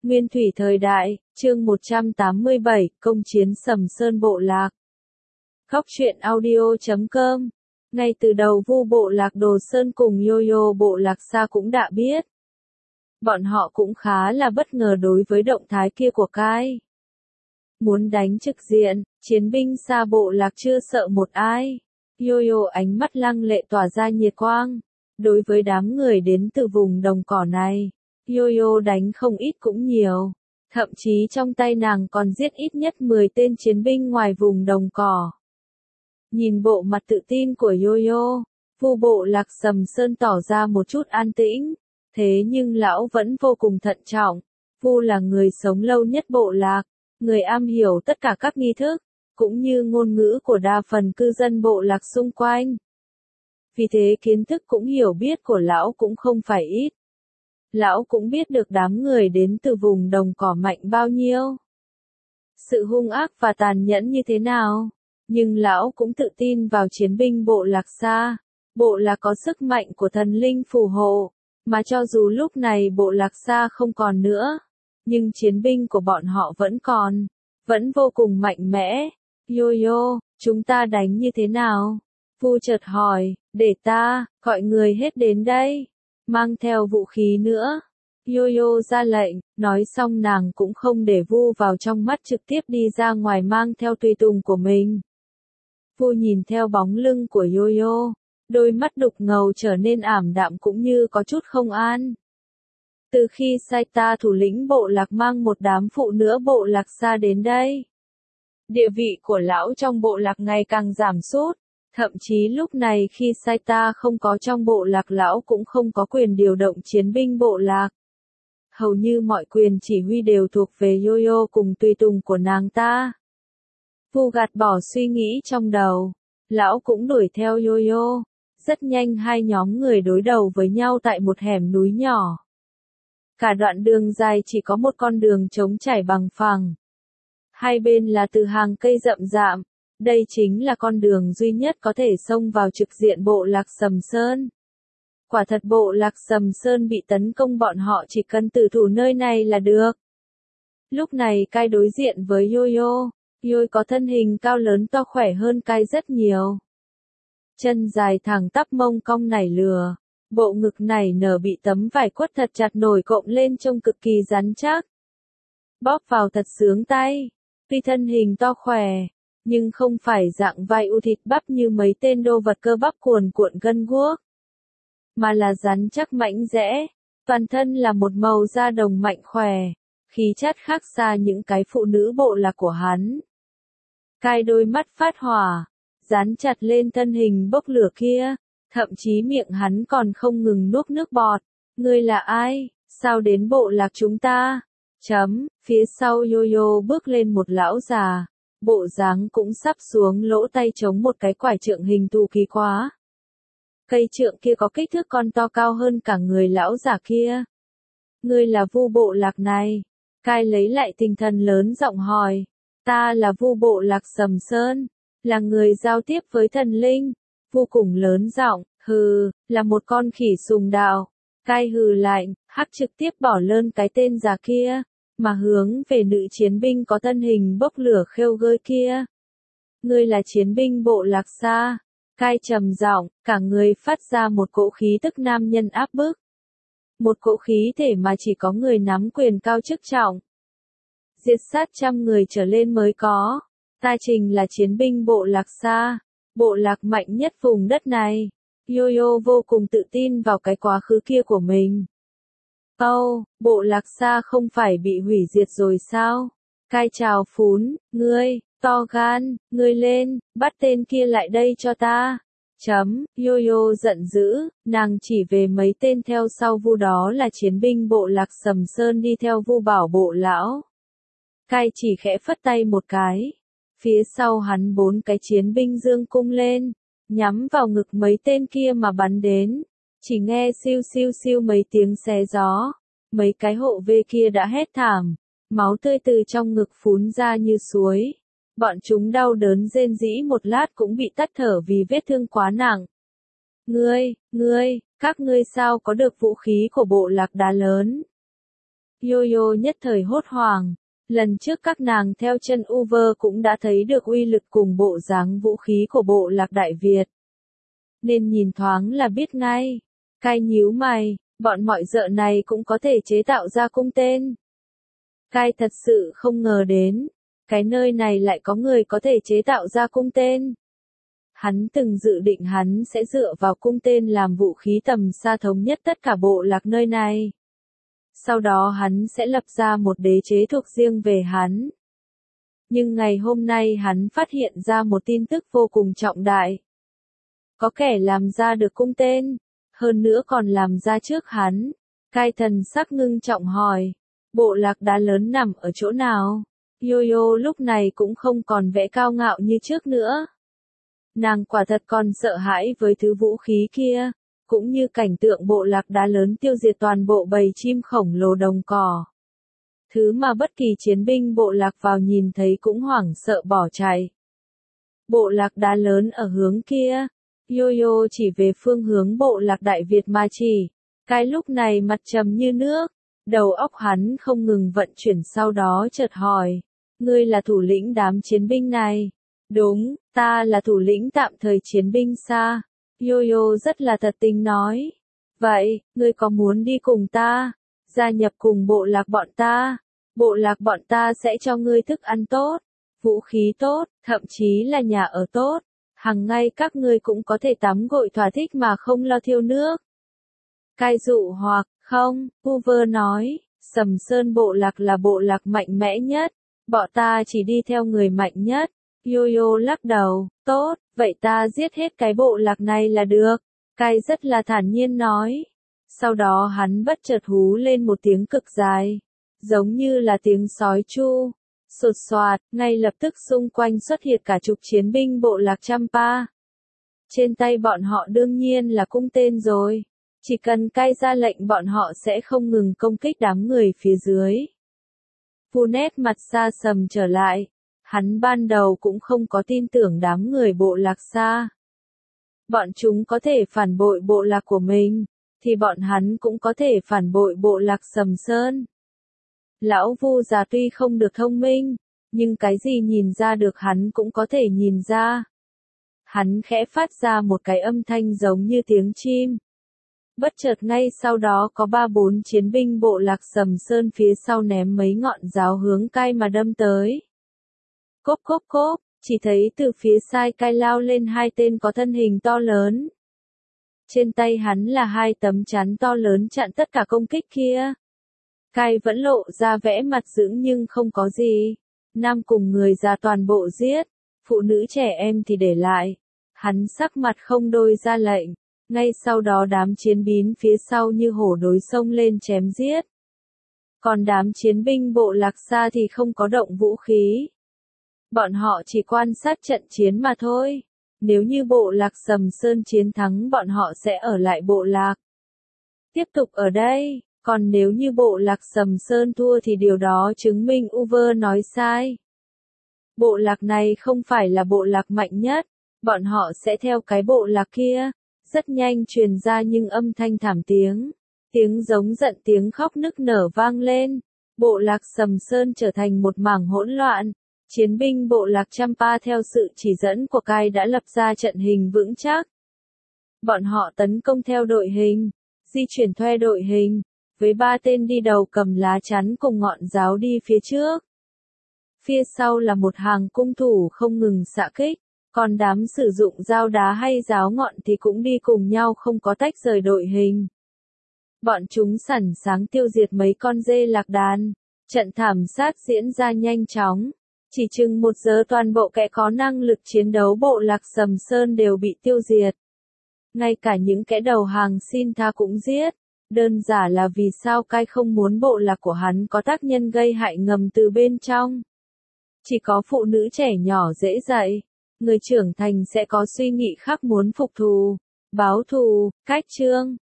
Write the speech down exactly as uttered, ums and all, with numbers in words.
Nguyên thủy thời đại, chương một trăm tám mươi bảy, công chiến Sầm Sơn bộ lạc. Góc truyện audio chấm com. Ngay từ đầu Vu bộ lạc Đồ Sơn cùng Yo-Yo bộ lạc Sa cũng đã biết. Bọn họ cũng khá là bất ngờ đối với động thái kia của Kai. Muốn đánh trực diện, chiến binh Sa bộ lạc chưa sợ một ai. Yo-Yo ánh mắt lăng lệ tỏa ra nhiệt quang. Đối với đám người đến từ vùng đồng cỏ này, Yo-Yo đánh không ít cũng nhiều. Thậm chí trong tay nàng còn giết ít nhất mười tên chiến binh ngoài vùng đồng cỏ. Nhìn bộ mặt tự tin của Yo-Yo, Vu bộ lạc Sầm Sơn tỏ ra một chút an tĩnh. Thế nhưng lão vẫn vô cùng thận trọng. Vu là người sống lâu nhất bộ lạc, người am hiểu tất cả các nghi thức, cũng như ngôn ngữ của đa phần cư dân bộ lạc xung quanh. Vì thế kiến thức cũng hiểu biết của lão cũng không phải ít. Lão cũng biết được đám người đến từ vùng đồng cỏ mạnh bao nhiêu. Sự hung ác và tàn nhẫn như thế nào. Nhưng lão cũng tự tin vào chiến binh bộ lạc Sa. Bộ lạc có sức mạnh của thần linh phù hộ. Mà cho dù lúc này bộ lạc Sa không còn nữa. Nhưng chiến binh của bọn họ vẫn còn. Vẫn vô cùng mạnh mẽ. Yo-Yo, chúng ta đánh như thế nào? Vu chợt hỏi, để ta, gọi người hết đến đây. Mang theo vũ khí nữa. Yo-Yo ra lệnh, nói xong nàng cũng không để Vu vào trong mắt trực tiếp đi ra ngoài mang theo tùy tùng của mình. Vu nhìn theo bóng lưng của Yo-Yo, đôi mắt đục ngầu trở nên ảm đạm cũng như có chút không an. Từ khi Saita thủ lĩnh bộ lạc mang một đám phụ nữ bộ lạc Sa đến đây, địa vị của lão trong bộ lạc ngày càng giảm sút. Thậm chí lúc này khi Saita không có trong bộ lạc lão cũng không có quyền điều động chiến binh bộ lạc. Hầu như mọi quyền chỉ huy đều thuộc về Yo-Yo cùng tùy tùng của nàng ta. Vu gạt bỏ suy nghĩ trong đầu. Lão cũng đuổi theo Yo-Yo. Rất nhanh hai nhóm người đối đầu với nhau tại một hẻm núi nhỏ. Cả đoạn đường dài chỉ có một con đường trống trải bằng phẳng. Hai bên là từ hàng cây rậm rạp. Đây chính là con đường duy nhất có thể xông vào trực diện bộ lạc Sầm Sơn. Quả thật bộ lạc Sầm Sơn bị tấn công bọn họ chỉ cần tử thủ nơi này là được. Lúc này Kai đối diện với Yo-Yo. Yo có thân hình cao lớn to khỏe hơn Kai rất nhiều. Chân dài thẳng tắp mông cong nảy lừa. Bộ ngực nảy nở bị tấm vải quất thật chặt nổi cộm lên trông cực kỳ rắn chắc. Bóp vào thật sướng tay. Tuy thân hình to khỏe, nhưng không phải dạng vai u thịt bắp như mấy tên đô vật cơ bắp cuồn cuộn gân guốc, mà là rắn chắc mạnh dẽ, toàn thân là một màu da đồng mạnh khỏe, khí chất khác xa những cái phụ nữ bộ lạc của hắn. Kai đôi mắt phát hỏa, dán chặt lên thân hình bốc lửa kia, thậm chí miệng hắn còn không ngừng nuốt nước bọt. Ngươi là ai? Sao đến bộ lạc chúng ta? Chấm, phía sau Yo-Yo bước lên một lão già. Bộ dáng cũng sắp xuống lỗ tay chống một cái quải trượng hình thù kỳ quá. Cây trượng kia có kích thước con to cao hơn cả người lão già kia. Ngươi là Vu bộ lạc này. Kai lấy lại tinh thần lớn giọng hỏi. Ta là Vu bộ lạc Sầm Sơn. Là người giao tiếp với thần linh. Vô cùng lớn giọng, hừ, là một con khỉ sùng đạo. Kai hừ lại, hắc trực tiếp bỏ lơn cái tên già kia. Mà hướng về nữ chiến binh có thân hình bốc lửa khêu gợi kia. Ngươi là chiến binh bộ lạc Sa. Kai trầm giọng, cả người phát ra một cỗ khí tức nam nhân áp bức. Một cỗ khí thể mà chỉ có người nắm quyền cao chức trọng. Diệt sát trăm người trở lên mới có. Ta Trình là chiến binh bộ lạc Sa. Bộ lạc mạnh nhất vùng đất này. Yo-Yo vô cùng tự tin vào cái quá khứ kia của mình. Âu, oh, bộ lạc Sa không phải bị hủy diệt rồi sao? Kai chào phún, ngươi, to gan, ngươi lên, bắt tên kia lại đây cho ta. Chấm, Yo-Yo giận dữ, nàng chỉ về mấy tên theo sau Vu đó là chiến binh bộ lạc Sầm Sơn đi theo Vu bảo bộ lão. Kai chỉ khẽ phất tay một cái. Phía sau hắn bốn cái chiến binh giương cung lên, nhắm vào ngực mấy tên kia mà bắn đến. Chỉ nghe siêu siêu siêu mấy tiếng xé gió, mấy cái hộ vệ kia đã hét thảm, máu tươi từ trong ngực phún ra như suối. Bọn chúng đau đớn rên rỉ một lát cũng bị tắt thở vì vết thương quá nặng. Ngươi, ngươi, các ngươi sao có được vũ khí của bộ lạc đá lớn? Yo-yo nhất thời hốt hoảng. Lần trước các nàng theo chân Uver cũng đã thấy được uy lực cùng bộ dáng vũ khí của bộ lạc Đại Việt. Nên nhìn thoáng là biết ngay. Cai nhíu mày, bọn mọi dợ này cũng có thể chế tạo ra cung tên. Cai thật sự không ngờ đến, cái nơi này lại có người có thể chế tạo ra cung tên. Hắn từng dự định hắn sẽ dựa vào cung tên làm vũ khí tầm xa thống nhất tất cả bộ lạc nơi này. Sau đó hắn sẽ lập ra một đế chế thuộc riêng về hắn. Nhưng ngày hôm nay hắn phát hiện ra một tin tức vô cùng trọng đại. Có kẻ làm ra được cung tên, hơn nữa còn làm ra trước hắn. Cai thần sắc ngưng trọng hỏi, bộ lạc đá lớn nằm ở chỗ nào? Yo-yo lúc này cũng không còn vẻ cao ngạo như trước nữa. Nàng quả thật còn sợ hãi với thứ vũ khí kia, cũng như cảnh tượng bộ lạc đá lớn tiêu diệt toàn bộ bầy chim khổng lồ đồng cỏ. Thứ mà bất kỳ chiến binh bộ lạc vào nhìn thấy cũng hoảng sợ bỏ chạy. Bộ lạc đá lớn ở hướng kia. Yo-yo chỉ về phương hướng bộ lạc Đại Việt mà chỉ. Cái lúc này mặt trầm như nước, đầu óc hắn không ngừng vận chuyển, sau đó chợt hỏi, ngươi là thủ lĩnh đám chiến binh này? Đúng, ta là thủ lĩnh tạm thời chiến binh xa. Yo-yo rất là thật tình nói. Vậy, ngươi có muốn đi cùng ta? Gia nhập cùng bộ lạc bọn ta? Bộ lạc bọn ta sẽ cho ngươi thức ăn tốt, vũ khí tốt, thậm chí là nhà ở tốt. Hằng ngày các ngươi cũng có thể tắm gội thỏa thích mà không lo thiếu nước. Cai dụ hoặc, không, Uver nói, Sầm Sơn bộ lạc là bộ lạc mạnh mẽ nhất, bọn ta chỉ đi theo người mạnh nhất. Yo-yo lắc đầu, tốt, vậy ta giết hết cái bộ lạc này là được. Cai rất là thản nhiên nói. Sau đó hắn bất chợt hú lên một tiếng cực dài, giống như là tiếng sói chu. Sột soạt, ngay lập tức xung quanh xuất hiện cả chục chiến binh bộ lạc Champa. Trên tay bọn họ đương nhiên là cung tên rồi. Chỉ cần Cai ra lệnh bọn họ sẽ không ngừng công kích đám người phía dưới. Punet mặt xa sầm trở lại. Hắn ban đầu cũng không có tin tưởng đám người bộ lạc xa. Bọn chúng có thể phản bội bộ lạc của mình, thì bọn hắn cũng có thể phản bội bộ lạc Sầm Sơn. Lão Vu già tuy không được thông minh, nhưng cái gì nhìn ra được hắn cũng có thể nhìn ra. Hắn khẽ phát ra một cái âm thanh giống như tiếng chim. Bất chợt ngay sau đó có ba bốn chiến binh bộ lạc Sầm Sơn phía sau ném mấy ngọn giáo hướng Cai mà đâm tới. Cốp cốp cốp, chỉ thấy từ phía sai Cai lao lên hai tên có thân hình to lớn. Trên tay hắn là hai tấm chắn to lớn chặn tất cả công kích kia. Cai vẫn lộ ra vẻ mặt dững nhưng không có gì. Nam cùng người già toàn bộ giết, phụ nữ trẻ em thì để lại. Hắn sắc mặt không đôi ra lệnh. Ngay sau đó đám chiến bín phía sau như hổ đối xông lên chém giết. Còn đám chiến binh bộ lạc xa thì không có động vũ khí. Bọn họ chỉ quan sát trận chiến mà thôi. Nếu như bộ lạc Sầm Sơn chiến thắng bọn họ sẽ ở lại bộ lạc. Tiếp tục ở đây, còn nếu như bộ lạc Sầm Sơn thua thì điều đó chứng minh Uver nói sai. Bộ lạc này không phải là bộ lạc mạnh nhất, bọn họ sẽ theo cái bộ lạc kia. Rất nhanh truyền ra những âm thanh thảm tiếng. Tiếng giống giận tiếng khóc nức nở vang lên. Bộ lạc Sầm Sơn trở thành một mảng hỗn loạn. Chiến binh bộ lạc Champa theo sự chỉ dẫn của Cai đã lập ra trận hình vững chắc. Bọn họ tấn công theo đội hình, di chuyển thuê đội hình, với ba tên đi đầu cầm lá chắn cùng ngọn giáo đi phía trước. Phía sau là một hàng cung thủ không ngừng xạ kích, còn đám sử dụng dao đá hay giáo ngọn thì cũng đi cùng nhau không có tách rời đội hình. Bọn chúng sẵn sàng tiêu diệt mấy con dê lạc đàn. Trận thảm sát diễn ra nhanh chóng. Chỉ chừng một giờ toàn bộ kẻ có năng lực chiến đấu bộ lạc Sầm Sơn đều bị tiêu diệt. Ngay cả những kẻ đầu hàng xin tha cũng giết. Đơn giản là vì sao Cai không muốn bộ lạc của hắn có tác nhân gây hại ngầm từ bên trong. Chỉ có phụ nữ trẻ nhỏ dễ dạy. Người trưởng thành sẽ có suy nghĩ khác muốn phục thù, báo thù, cách trương.